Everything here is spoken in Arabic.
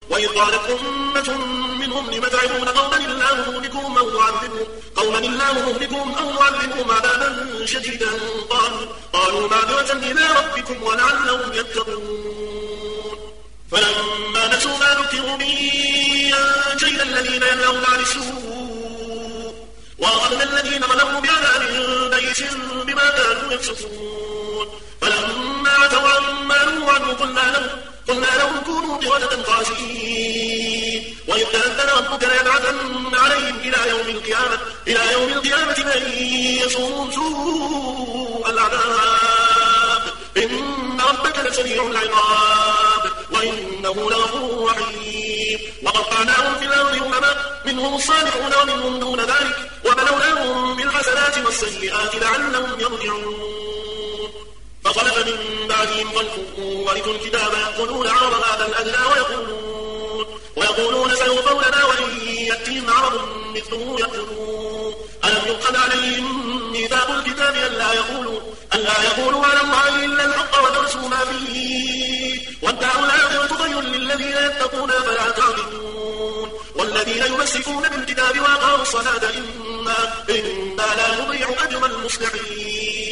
وإذ قالت أمة منهم لم تعظون قوما الله مهلكهم أو معذبهم عذابا شديدا قالوا معذرة إلى ربكم ولعلهم يتقون. فلما نسوا ما ذكروا به أنجينا الذين ينهون عن السوء وأخذنا الذين ظلموا بعذاب بئيس بما كانوا يفسقون. فلما عتوا عما نهوا عنه قلنا لهم كونوا قردة خاسئين. وإذ تأذن ربك ليبعثن عليهم إلى يوم القيامة من يسومهم سوء العذاب إن ربك لسريع العقاب وإنه لغفور رحيم. وقطعناهم في الأرض أمما منهم الصالحون ومنهم دون ذلك وبلوناهم بالحسنات والسيئات لعلهم يرجعون. فخلف من بعدهم خلف ورثوا الكتاب يأخذون عرض هذا الأدنى ويقولون سيغفر لنا وإن يأتهم عرض مثله يأخذوه. ألم يؤخذ عليهم ميثاق الكتاب ألا يقولوا على الله إلا الحق ودرسوا ما فيه والدار الآخرة خير للذين يتقون فلا تعلمون. والذين يمسكون بالكتاب وأقاموا الصلاة إنا لا نضيع أجر المصلحين.